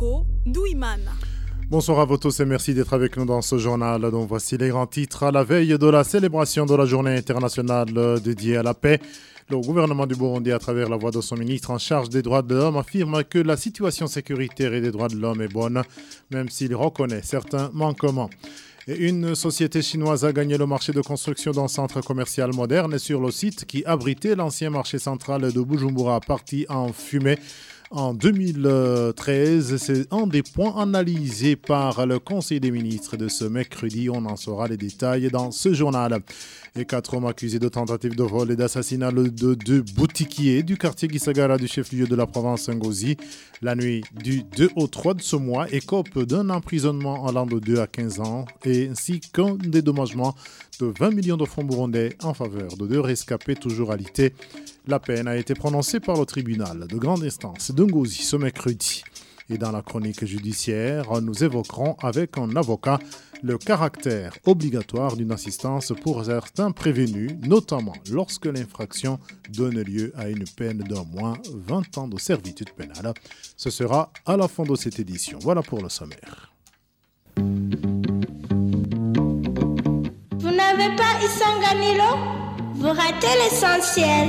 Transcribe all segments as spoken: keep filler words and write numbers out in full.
Bosco Douimana. Bonsoir à vous tous et merci d'être avec nous dans ce journal. Donc voici les grands titres. À la veille de la célébration de la journée internationale dédiée à la paix, le gouvernement du Burundi, à travers la voix de son ministre en charge des droits de l'homme, affirme que la situation sécuritaire et des droits de l'homme est bonne, même s'il reconnaît certains manquements. Et une société chinoise a gagné le marché de construction d'un centre commercial moderne sur le site qui abritait l'ancien marché central de Bujumbura, parti en fumée en deux mille treize. C'est un des points analysés par le Conseil des ministres de ce mercredi. On en saura les détails dans ce journal. Et quatre hommes accusés de tentative de vol et d'assassinat de deux boutiquiers du quartier Gisagara du chef-lieu de la province Ngozi la nuit du deux au trois de ce mois écopent d'un emprisonnement allant de deux à quinze ans et ainsi qu'un dédommagement de vingt millions de francs burundais en faveur de deux rescapés toujours alités. La peine a été prononcée par le tribunal de grande instance de Ngozi ce mercredi. Et dans la chronique judiciaire, nous évoquerons avec un avocat le caractère obligatoire d'une assistance pour certains prévenus, notamment lorsque l'infraction donne lieu à une peine d'au moins vingt ans de servitude pénale. Ce sera à la fin de cette édition. Voilà pour le sommaire. Vous n'avez pas Isanganilo? Vous ratez l'essentiel.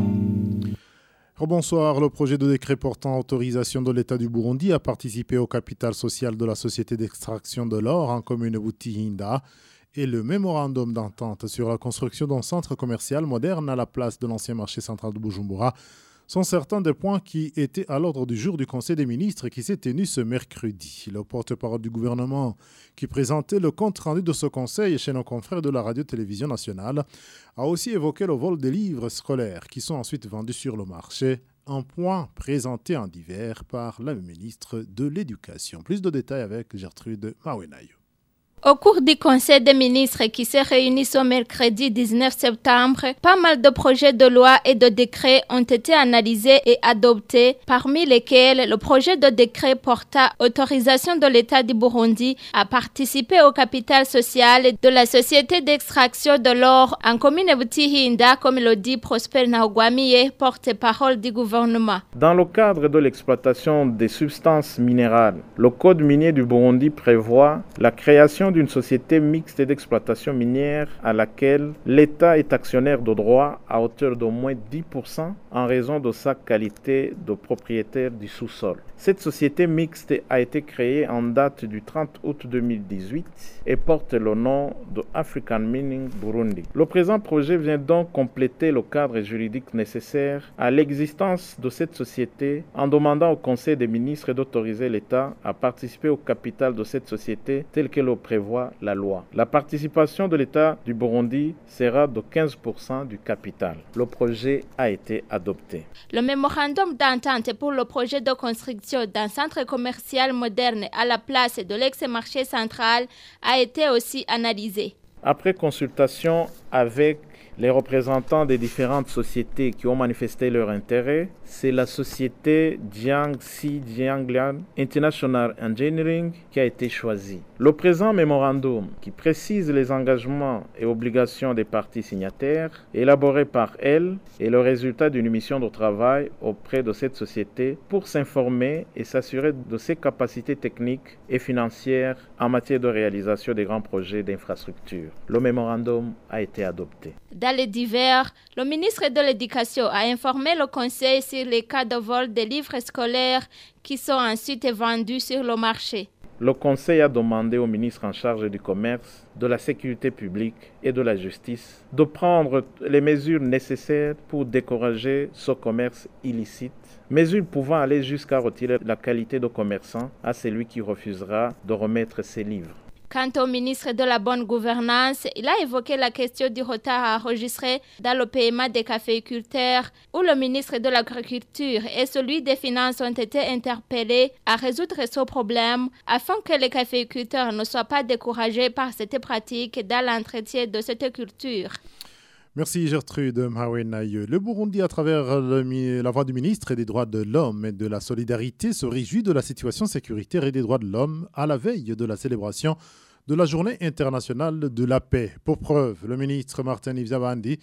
Bonsoir. Le projet de décret portant autorisation de l'État du Burundi à participer au capital social de la société d'extraction de l'or en commune Butihinda et le mémorandum d'entente sur la construction d'un centre commercial moderne à la place de l'ancien marché central de Bujumbura sont certains des points qui étaient à l'ordre du jour du Conseil des ministres qui s'est tenu ce mercredi. Le porte-parole du gouvernement qui présentait le compte-rendu de ce conseil chez nos confrères de la radio-télévision nationale a aussi évoqué le vol des livres scolaires qui sont ensuite vendus sur le marché, un point présenté en divers par la ministre de l'Éducation. Plus de détails avec Gertrude Mawenayo. Au cours du Conseil des ministres qui s'est réuni ce mercredi dix-neuf septembre, pas mal de projets de loi et de décrets ont été analysés et adoptés, parmi lesquels le projet de décret porta autorisation de l'État du Burundi à participer au capital social de la société d'extraction de l'or en commune Butihinda, comme le dit Prosper Naugwamiye, porte-parole du gouvernement. Dans le cadre de l'exploitation des substances minérales, le Code minier du Burundi prévoit la création d'une société mixte d'exploitation minière à laquelle l'État est actionnaire de droit à hauteur d'au moins dix pour cent en raison de sa qualité de propriétaire du sous-sol. Cette société mixte a été créée en date du trente août deux mille dix-huit et porte le nom de African Mining Burundi. Le présent projet vient donc compléter le cadre juridique nécessaire à l'existence de cette société en demandant au Conseil des ministres d'autoriser l'État à participer au capital de cette société tel que le prévoit la loi. La participation de l'État du Burundi sera de quinze pour cent du capital. Le projet a été adopté. Le mémorandum d'entente pour le projet de construction d'un centre commercial moderne à la place de l'ex-marché central a été aussi analysé. Après consultation avec les représentants des différentes sociétés qui ont manifesté leur intérêt, c'est la société Jiangxi Jianglian International Engineering qui a été choisie. Le présent mémorandum, qui précise les engagements et obligations des parties signataires, élaboré par elle, est le résultat d'une mission de travail auprès de cette société pour s'informer et s'assurer de ses capacités techniques et financières en matière de réalisation des grands projets d'infrastructure. Le mémorandum a été adopté. Dans les divers, le ministre de l'Éducation a informé le Conseil sur les cas de vol des livres scolaires qui sont ensuite vendus sur le marché. Le Conseil a demandé au ministre en charge du commerce, de la sécurité publique et de la justice de prendre les mesures nécessaires pour décourager ce commerce illicite, mesures pouvant aller jusqu'à retirer la qualité de commerçant à celui qui refusera de remettre ses livres. Quant au ministre de la Bonne Gouvernance, il a évoqué la question du retard enregistré dans le paiement des caféiculteurs, où le ministre de l'Agriculture et celui des Finances ont été interpellés à résoudre ce problème afin que les caféiculteurs ne soient pas découragés par cette pratique dans l'entretien de cette culture. Merci Gertrude Mawenayo. Le Burundi, à travers le, la voix du ministre des Droits de l'Homme et de la Solidarité, se réjouit de la situation sécuritaire et des droits de l'homme à la veille de la célébration de la Journée internationale de la paix. Pour preuve, le ministre Martin Nivyabandi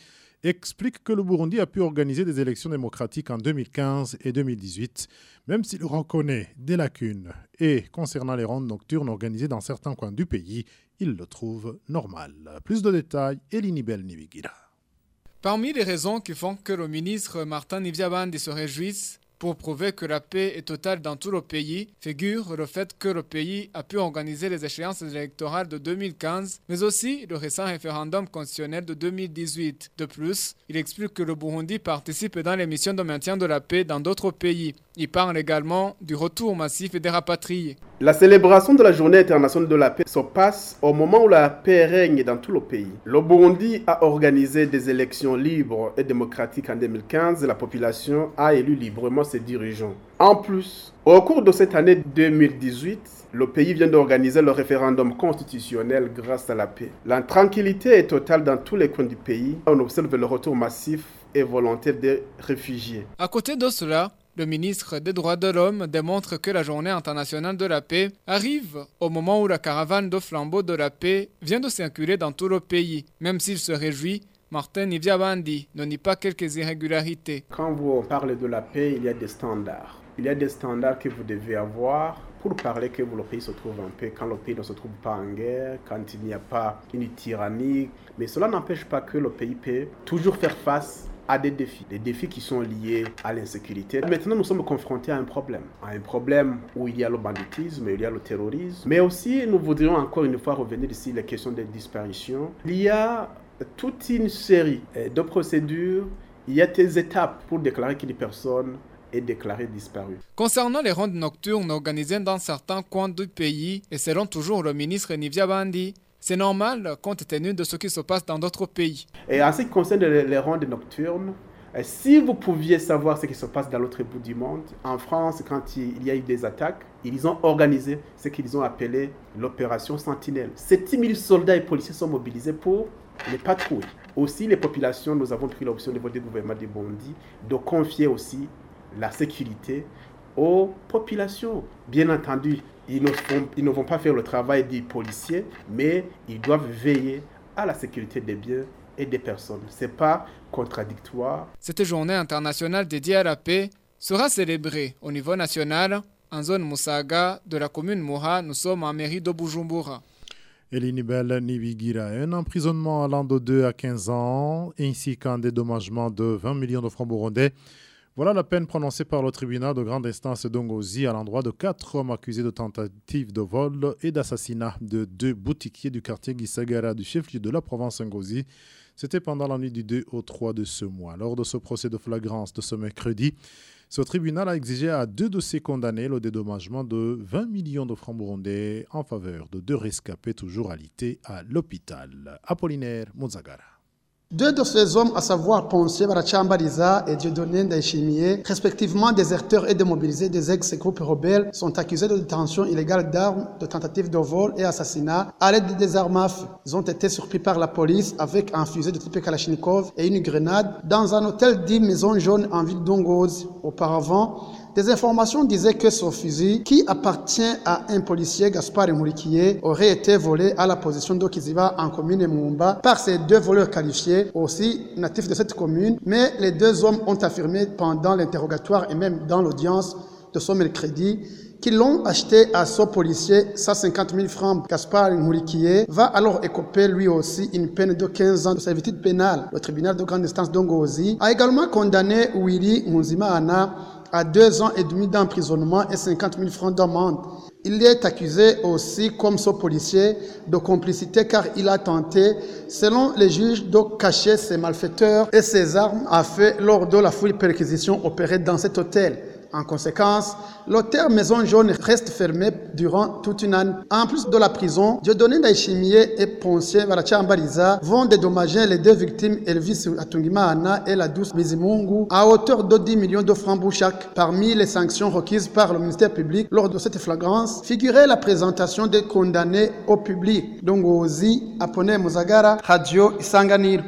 explique que le Burundi a pu organiser des élections démocratiques en deux mille quinze et deux mille dix-huit, même s'il reconnaît des lacunes. Et concernant les rondes nocturnes organisées dans certains coins du pays, il le trouve normal. Plus de détails, Elinibel Nibigira. Parmi les raisons qui font que le ministre Martin Nivyabandi se réjouisse pour prouver que la paix est totale dans tout le pays, figure le fait que le pays a pu organiser les échéances électorales de deux mille quinze, mais aussi le récent référendum constitutionnel de deux mille dix-huit. De plus, il explique que le Burundi participe dans les missions de maintien de la paix dans d'autres pays. Il parle également du retour massif des rapatriés. La célébration de la Journée internationale de la paix se passe au moment où la paix règne dans tout le pays. Le Burundi a organisé des élections libres et démocratiques en deux mille quinze et la population a élu librement ses dirigeants. En plus, au cours de cette année deux mille dix-huit, le pays vient d'organiser le référendum constitutionnel grâce à la paix. La tranquillité est totale dans tous les coins du pays. On observe le retour massif et volontaire des réfugiés. À côté de cela, le ministre des Droits de l'Homme démontre que la Journée internationale de la paix arrive au moment où la caravane de flambeaux de la paix vient de circuler dans tout le pays. Même s'il se réjouit, Martin Nivyabandi ne nie pas quelques irrégularités. Quand vous parlez de la paix, il y a des standards. Il y a des standards que vous devez avoir pour parler que le pays se trouve en paix, quand le pays ne se trouve pas en guerre, quand il n'y a pas une tyrannie. Mais cela n'empêche pas que le pays peut toujours faire face à des défis, des défis qui sont liés à l'insécurité. Maintenant, nous sommes confrontés à un problème, à un problème où il y a le banditisme, il y a le terrorisme, mais aussi nous voudrions encore une fois revenir ici les questions des disparitions. Il y a toute une série de procédures, il y a des étapes pour déclarer qu'une personne est déclarée disparue. Concernant les rondes nocturnes organisées dans certains coins du pays, et selon toujours le ministre Nivyabandi, c'est normal compte tenu de ce qui se passe dans d'autres pays. Et en ce qui concerne les, les rondes nocturnes, si vous pouviez savoir ce qui se passe dans l'autre bout du monde, en France, quand il y a eu des attaques, ils ont organisé ce qu'ils ont appelé l'opération Sentinelle. sept mille soldats et policiers sont mobilisés pour les patrouilles. Aussi, les populations, nous avons pris l'option au niveau du gouvernement du Burundi de confier aussi la sécurité aux populations. Bien entendu, ils ne, font, ils ne vont pas faire le travail des policiers, mais ils doivent veiller à la sécurité des biens et des personnes. Ce n'est pas contradictoire. Cette journée internationale dédiée à la paix sera célébrée au niveau national en zone Musaga de la commune Moura. Nous sommes en mairie de Bujumbura. Elinibel Nibigira, un emprisonnement allant de deux à quinze ans ainsi qu'un dédommagement de vingt millions de francs burundais. Voilà la peine prononcée par le tribunal de grande instance d'Ongozi à l'endroit de quatre hommes accusés de tentative de vol et d'assassinat de deux boutiquiers du quartier Gisagara du chef-lieu de la province Ngozi. C'était pendant la nuit du deux au trois de ce mois. Lors de ce procès de flagrance de ce mercredi, ce tribunal a exigé à deux de ces condamnés le dédommagement de vingt millions de francs burundais en faveur de deux rescapés toujours alités à l'hôpital. Apollinaire Muzagara. Deux de ces hommes, à savoir Ponce Barachambariza et Dieudonné Ndaïchimié, respectivement déserteurs et démobilisés des ex-groupes rebelles, sont accusés de détention illégale d'armes, de tentative de vol et assassinat à l'aide des armes à feu. Ils ont été surpris par la police avec un fusil de type Kalachnikov et une grenade dans un hôtel dit Maison Jaune en ville d'Ongozi. Auparavant, des informations disaient que ce fusil, qui appartient à un policier, Gaspard Mourikié, aurait été volé à la position d'Okiziba en commune Mumba par ces deux voleurs qualifiés, aussi natifs de cette commune. Mais les deux hommes ont affirmé pendant l'interrogatoire et même dans l'audience de ce mercredi qu'ils l'ont acheté à ce policier cent cinquante mille francs. Gaspard Mourikié va alors écoper lui aussi une peine de quinze ans de servitude pénale. Le tribunal de grande instance d'Ongozi a également condamné Willy Munzimana à deux ans et demi d'emprisonnement et cinquante mille francs d'amende. Il est accusé aussi, comme ce policier, de complicité car il a tenté, selon les juges, de cacher ses malfaiteurs et ses armes à feu lors de la fouille-perquisition opérée dans cet hôtel. En conséquence, l'hôtel Maison Jaune reste fermé durant toute une année. En plus de la prison, Dieudonné Ndaïchimié et Poncien Barachambariza vont dédommager les deux victimes Elvis Atungimana et la douce Bizimungu à hauteur de dix millions de francs chaque. Parmi les sanctions requises par le ministère public lors de cette flagrance, figurait la présentation des condamnés au public. Dongozi, Apone Muzagara, Radio Isanganiro.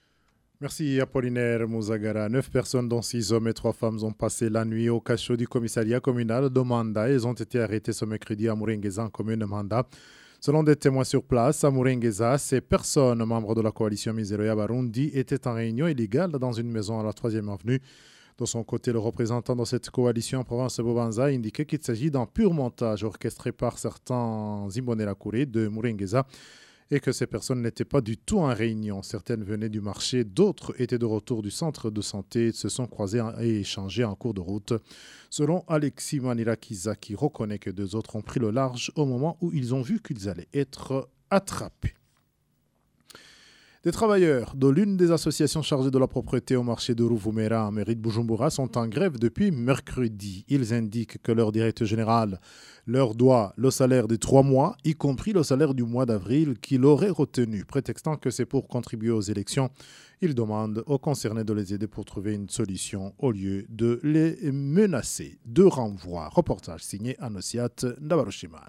Merci Apollinaire Muzagara. Neuf personnes, dont six hommes et trois femmes, ont passé la nuit au cachot du commissariat communal de Manda. Ils ont été arrêtés ce mercredi à Mouringeza, en commune de Manda. Selon des témoins sur place, à Murengeza, ces personnes membres de la coalition Miseroya Barundi étaient en réunion illégale dans une maison à la troisième avenue. De son côté, le représentant de cette coalition en province de Bobanza a indiqué qu'il s'agit d'un pur montage orchestré par certains Imbonerakure de Murengeza et que ces personnes n'étaient pas du tout en réunion. Certaines venaient du marché, d'autres étaient de retour du centre de santé, se sont croisées et échangées en cours de route. Selon Alexis Manirakiza, qui reconnaît que deux autres ont pris le large au moment où ils ont vu qu'ils allaient être attrapés. Des travailleurs de l'une des associations chargées de la propreté au marché de Ruvumera en mairie de Bujumbura sont en grève depuis mercredi. Ils indiquent que leur directeur général leur doit le salaire des trois mois, y compris le salaire du mois d'avril qu'il aurait retenu, prétextant que c'est pour contribuer aux élections. Ils demandent aux concernés de les aider pour trouver une solution au lieu de les menacer de renvoi. Reportage signé Anosiat Ndabarushiman.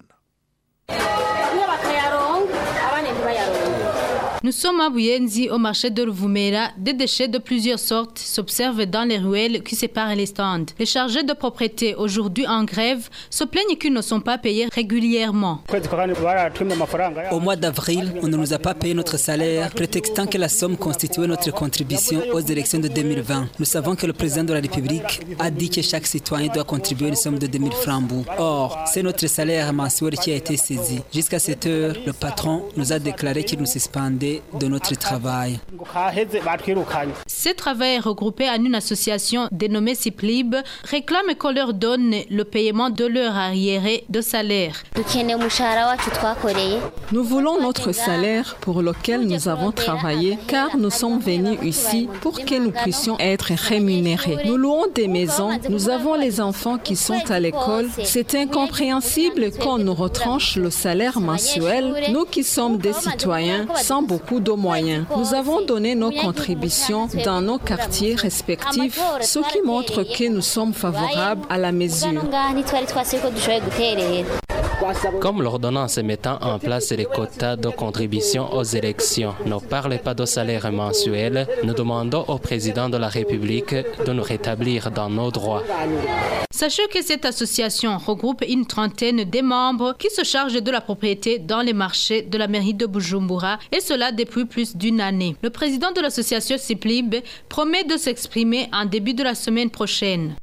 Nous sommes à Buyenzi, au marché de Ruvumera. Des déchets de plusieurs sortes s'observent dans les ruelles qui séparent les stands. Les chargés de propreté, aujourd'hui en grève, se plaignent qu'ils ne sont pas payés régulièrement. Au mois d'avril, on ne nous a pas payé notre salaire, prétextant que la somme constituait notre contribution aux élections de deux mille vingt. Nous savons que le président de la République a dit que chaque citoyen doit contribuer une somme de deux mille francs. Or, c'est notre salaire mensuel qui a été saisi. Jusqu'à cette heure, le patron nous a déclaré qu'il nous suspendait de notre travail. Ces travailleurs regroupés en une association dénommée Siplib réclament qu'on leur donne le paiement de leur arriéré de salaire. Nous voulons notre salaire pour lequel nous avons travaillé car nous sommes venus ici pour que nous puissions être rémunérés. Nous louons des maisons, nous avons les enfants qui sont à l'école. C'est incompréhensible qu'on nous retranche le salaire mensuel, nous qui sommes des citoyens sans beaucoup de moyens. Nous avons donné nos contributions dans nos quartiers respectifs, ce qui montre que nous sommes favorables à la mesure. Comme l'ordonnance mettant en place les quotas de contribution aux élections ne parle pas de salaire mensuel, nous demandons au président de la République de nous rétablir dans nos droits. Sachez que cette association regroupe une trentaine de membres qui se chargent de la propriété dans les marchés de la mairie de Bujumbura, et cela depuis plus d'une année. Le président de l'association Siplib promet de s'exprimer en début de la semaine prochaine.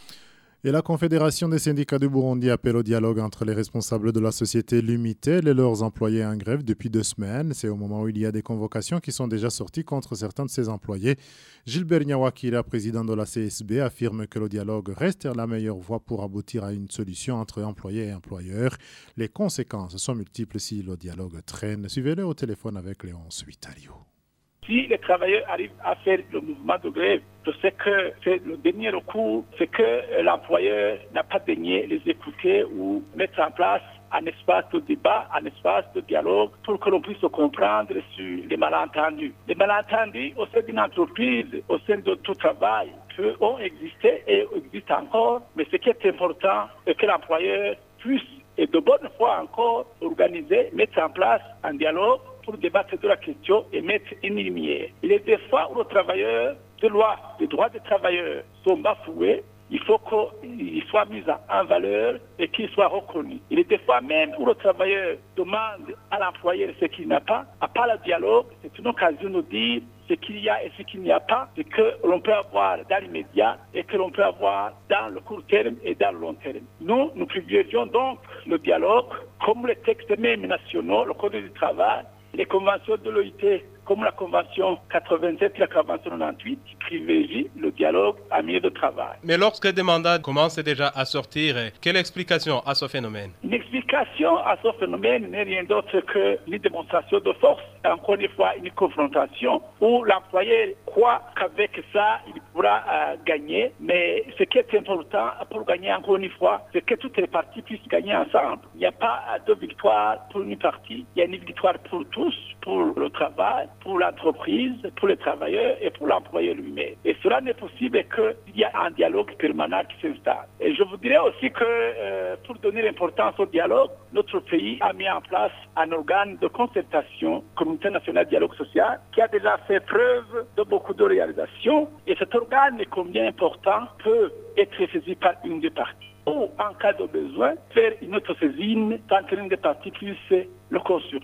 Et la Confédération des syndicats du Burundi appelle au dialogue entre les responsables de la société Lumitel et leurs employés en grève depuis deux semaines. C'est au moment où il y a des convocations qui sont déjà sorties contre certains de ces employés. Gilbert Nyawakira, président de la C S B, affirme que le dialogue reste la meilleure voie pour aboutir à une solution entre employés et employeurs. Les conséquences sont multiples si le dialogue traîne. Suivez-le au téléphone avec Léonce Huitario. Si les travailleurs arrivent à faire le mouvement de grève, je sais que c'est le dernier recours, c'est que l'employeur n'a pas daigné les écouter ou mettre en place un espace de débat, un espace de dialogue pour que l'on puisse se comprendre sur les malentendus. Les malentendus au sein d'une entreprise, au sein de tout travail, ont existé et existent encore, mais ce qui est important, c'est que l'employeur puisse, et de bonne foi encore, organiser, mettre en place un dialogue pour débattre de la question et mettre une lumière. Il est des fois où le travailleur, de loi, les droits des travailleurs sont bafoués, il faut qu'ils soient mis en valeur et qu'ils soient reconnus. Il est des fois même où le travailleur demande à l'employeur ce qu'il n'a pas. À part le dialogue, c'est une occasion de dire ce qu'il y a et ce qu'il n'y a pas, et que l'on peut avoir dans l'immédiat et que l'on peut avoir dans le court terme et dans le long terme. Nous, nous privilégions donc le dialogue, comme les textes même nationaux, le Code du travail, les conventions de l'O I T, comme la Convention quatre-vingt-sept et la Convention quatre-vingt-dix, qui privilégient le dialogue en milieu de travail. Mais lorsque des mandats commencent déjà à sortir, quelle explication à ce phénomène? Une explication à ce phénomène n'est rien d'autre qu'une démonstration de force, encore une fois une confrontation où l'employeur croit qu'avec ça, il pourra euh, gagner. Mais ce qui est important pour gagner encore une fois, c'est que toutes les parties puissent gagner ensemble. Il n'y a pas de victoire pour une partie, il y a une victoire pour tous, pour le travail, pour l'entreprise, pour les travailleurs et pour l'employeur lui-même. Et cela n'est possible qu'il y a un dialogue permanent qui s'installe. Et je vous dirais aussi que euh, pour donner l'importance au dialogue, notre pays a mis en place un organe de concertation, Comité national de dialogue social, qui a déjà fait preuve de beaucoup de réalisations. Et cet organe, combien important, peut être saisi par une des parties. ou en cas de besoin, faire une autre saisine quand une des parties puisse le consulter.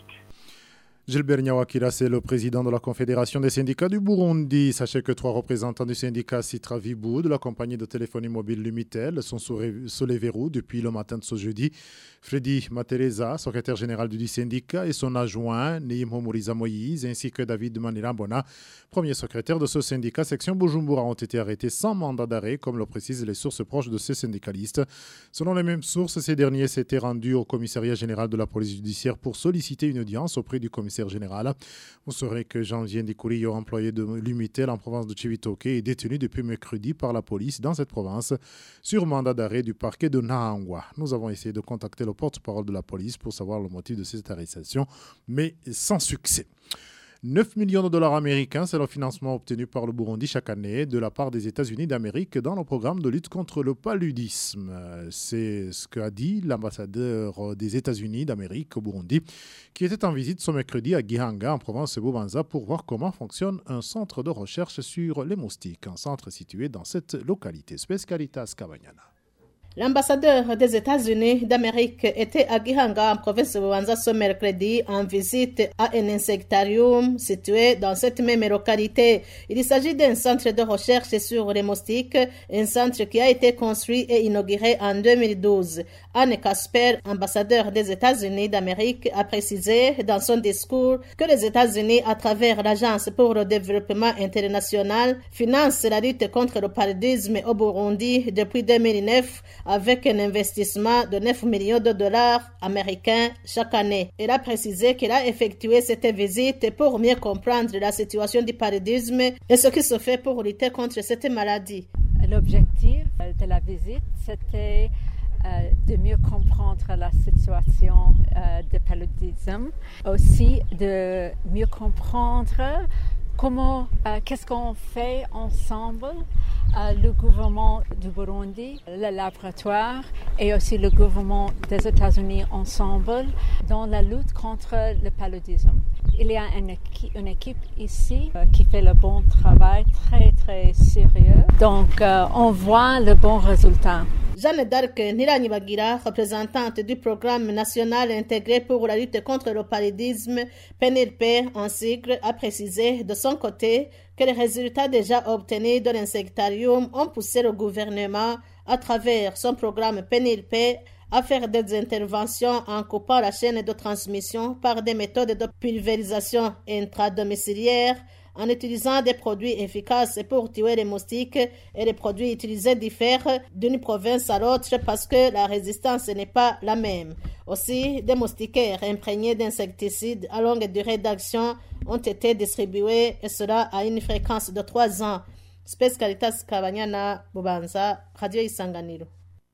Gilbert Nyawakira, c'est le président de la Confédération des syndicats du Burundi. Sachez que trois représentants du syndicat Citra Vibu de la compagnie de téléphonie mobile Lumitel sont sous les verrous depuis le matin de ce jeudi. Freddy Matereza, secrétaire général du syndicat, et son adjoint, Neim Homuriza Moïse, ainsi que David Manirambona, premier secrétaire de ce syndicat section Bujumbura, ont été arrêtés sans mandat d'arrêt, comme le précisent les sources proches de ces syndicalistes. Selon les mêmes sources, ces derniers s'étaient rendus au commissariat général de la police judiciaire pour solliciter une audience auprès du commissaire général. Vous saurez que Janvier Ndikurio, employé de Lumitel en province de Chibitoke, est détenu depuis mercredi par la police dans cette province sur mandat d'arrêt du parquet de Nahangwa. Nous avons essayé de contacter le porte-parole de la police pour savoir le motif de cette arrestation, mais sans succès. neuf millions de dollars américains, c'est le financement obtenu par le Burundi chaque année de la part des États-Unis d'Amérique dans le programme de lutte contre le paludisme. C'est ce qu'a dit l'ambassadeur des États-Unis d'Amérique au Burundi, qui était en visite ce mercredi à Gihanga, en province de Bubanza, pour voir comment fonctionne un centre de recherche sur les moustiques, un centre situé dans cette localité. Spescaritas Kabanyana. L'ambassadeur des États-Unis d'Amérique était à Gihanga, en province de Bubanza, ce mercredi, en visite à un insectarium situé dans cette même localité. Il s'agit d'un centre de recherche sur les moustiques, un centre qui a été construit et inauguré en deux mille douze. Anne Casper, ambassadeur des États-Unis d'Amérique, a précisé dans son discours que les États-Unis, à travers l'Agence pour le développement international, financent la lutte contre le paludisme au Burundi depuis deux mille neuf, avec un investissement de neuf millions de dollars américains chaque année. Elle a précisé qu'elle a effectué cette visite pour mieux comprendre la situation du paludisme et ce qui se fait pour lutter contre cette maladie. L'objectif de la visite, c'était euh, de mieux comprendre la situation euh, de paludisme, aussi de mieux comprendre comment, euh, qu'est-ce qu'on fait ensemble, euh, le gouvernement du Burundi, le laboratoire et aussi le gouvernement des États-Unis ensemble dans la lutte contre le paludisme. Il y a une équipe, une équipe ici euh, qui fait le bon travail, très très sérieux. Donc euh, on voit le bon résultat. Jeanne d'Arc Niranibagira, représentante du programme national intégré pour la lutte contre le paludisme, P N L P en sigle, a précisé de son côté que les résultats déjà obtenus de l'insectarium ont poussé le gouvernement, à travers son programme P N L P, à faire des interventions en coupant la chaîne de transmission par des méthodes de pulvérisation intradomiciliaire, en utilisant des produits efficaces pour tuer les moustiques, et les produits utilisés diffèrent d'une province à l'autre parce que la résistance n'est pas la même. Aussi, des moustiquaires imprégnés d'insecticides à longue durée d'action ont été distribués, et cela à une fréquence de trois ans. Spes Caritas Kabanyana, Bubanza, Radio Isanganiro.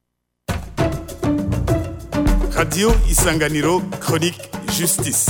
Radio Isanganiro, chronique justice.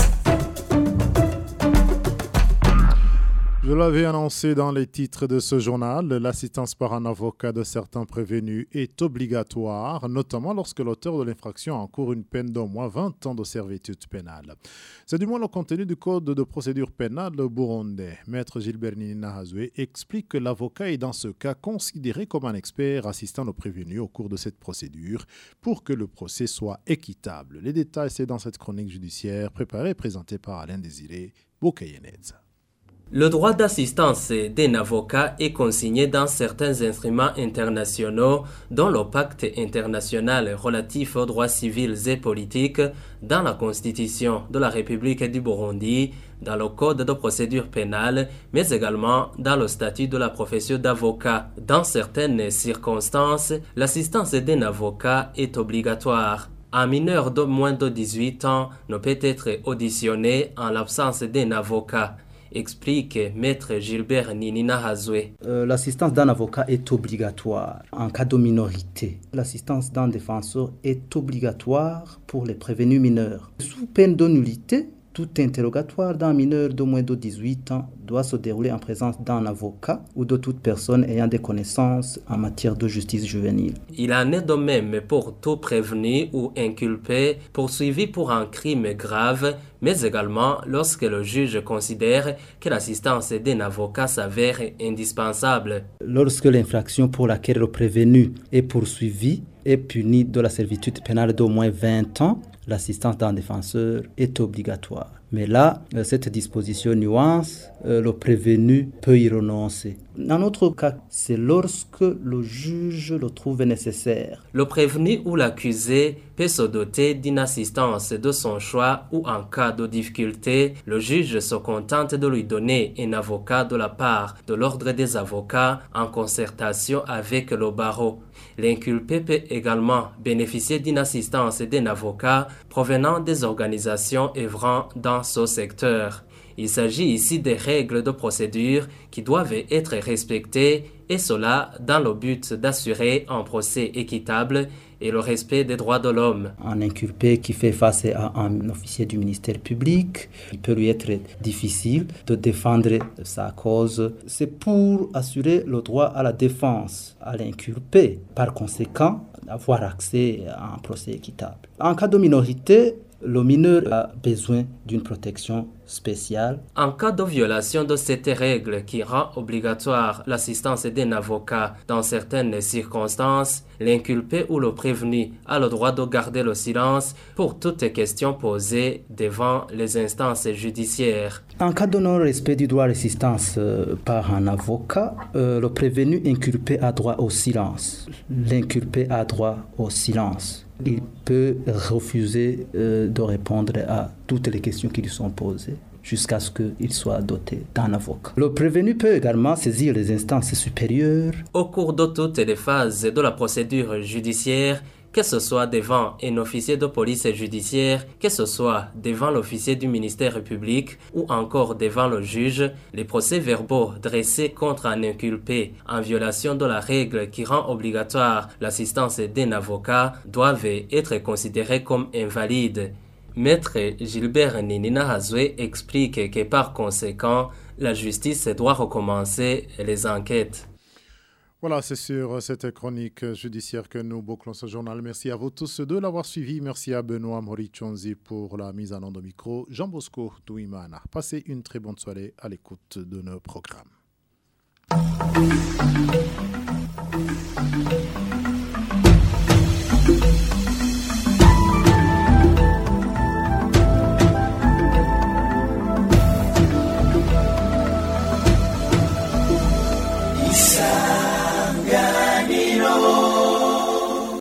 Je l'avais annoncé dans les titres de ce journal, l'assistance par un avocat de certains prévenus est obligatoire, notamment lorsque l'auteur de l'infraction encourt une peine d'au moins vingt ans de servitude pénale. C'est du moins le contenu du Code de procédure pénale burundais. Maître Gilbert Nahazoué explique que l'avocat est dans ce cas considéré comme un expert assistant le prévenu au cours de cette procédure pour que le procès soit équitable. Les détails, c'est dans cette chronique judiciaire préparée et présentée par Alain Désiré Bokayenez. Le droit d'assistance d'un avocat est consigné dans certains instruments internationaux, dont le pacte international relatif aux droits civils et politiques, dans la Constitution de la République du Burundi, dans le Code de procédure pénale, mais également dans le statut de la profession d'avocat. Dans certaines circonstances, l'assistance d'un avocat est obligatoire. Un mineur de moins de dix-huit ans ne peut être auditionné en l'absence d'un avocat, explique Maître Gilbert Nahazoué. Euh, l'assistance d'un avocat est obligatoire en cas de minorité. L'assistance d'un défenseur est obligatoire pour les prévenus mineurs. Sous peine de nullité, tout interrogatoire d'un mineur de moins de dix-huit ans doit se dérouler en présence d'un avocat ou de toute personne ayant des connaissances en matière de justice juvénile. Il en est de même pour tout prévenu ou inculpé poursuivi pour un crime grave, mais également lorsque le juge considère que l'assistance d'un avocat s'avère indispensable. Lorsque l'infraction pour laquelle le prévenu est poursuivi est puni de la servitude pénale d'au moins vingt ans, l'assistance d'un défenseur est obligatoire. Mais là, cette disposition nuance, euh, le prévenu peut y renoncer. Dans notre cas, c'est lorsque le juge le trouve nécessaire. Le prévenu ou l'accusé peut se doter d'une assistance de son choix ou en cas de difficulté, le juge se contente de lui donner un avocat de la part de l'ordre des avocats en concertation avec le barreau. L'inculpé peut également bénéficier d'une assistance d'un avocat provenant des organisations œuvrant dans ce secteur. Il s'agit ici des règles de procédure qui doivent être respectées, et cela dans le but d'assurer un procès équitable et le respect des droits de l'homme. Un inculpé qui fait face à un officier du ministère public, il peut lui être difficile de défendre sa cause. C'est pour assurer le droit à la défense à l'inculpé. Par conséquent, avoir accès à un procès équitable. En cas de minorité, le mineur a besoin d'une protection spéciale. En cas de violation de cette règle qui rend obligatoire l'assistance d'un avocat dans certaines circonstances, l'inculpé ou le prévenu a le droit de garder le silence pour toutes questions posées devant les instances judiciaires. En cas de non-respect du droit à l'assistance euh, par un avocat, euh, le prévenu inculpé a droit au silence. L'inculpé a droit au silence. Il peut refuser euh, de répondre à toutes les questions qui lui sont posées jusqu'à ce qu'il soit doté d'un avocat. Le prévenu peut également saisir les instances supérieures. Au cours de toutes les phases de la procédure judiciaire, que ce soit devant un officier de police judiciaire, que ce soit devant l'officier du ministère public ou encore devant le juge, les procès-verbaux dressés contre un inculpé en violation de la règle qui rend obligatoire l'assistance d'un avocat doivent être considérés comme invalides. Maître Gilbert Ninina Hazoué explique que par conséquent, la justice doit recommencer les enquêtes. Voilà, c'est sur cette chronique judiciaire que nous bouclons ce journal. Merci à vous tous de l'avoir suivi. Merci à Benoît Morichonzi pour la mise en onde au micro. Jean Bosco Douimana. Passez une très bonne soirée à l'écoute de nos programmes.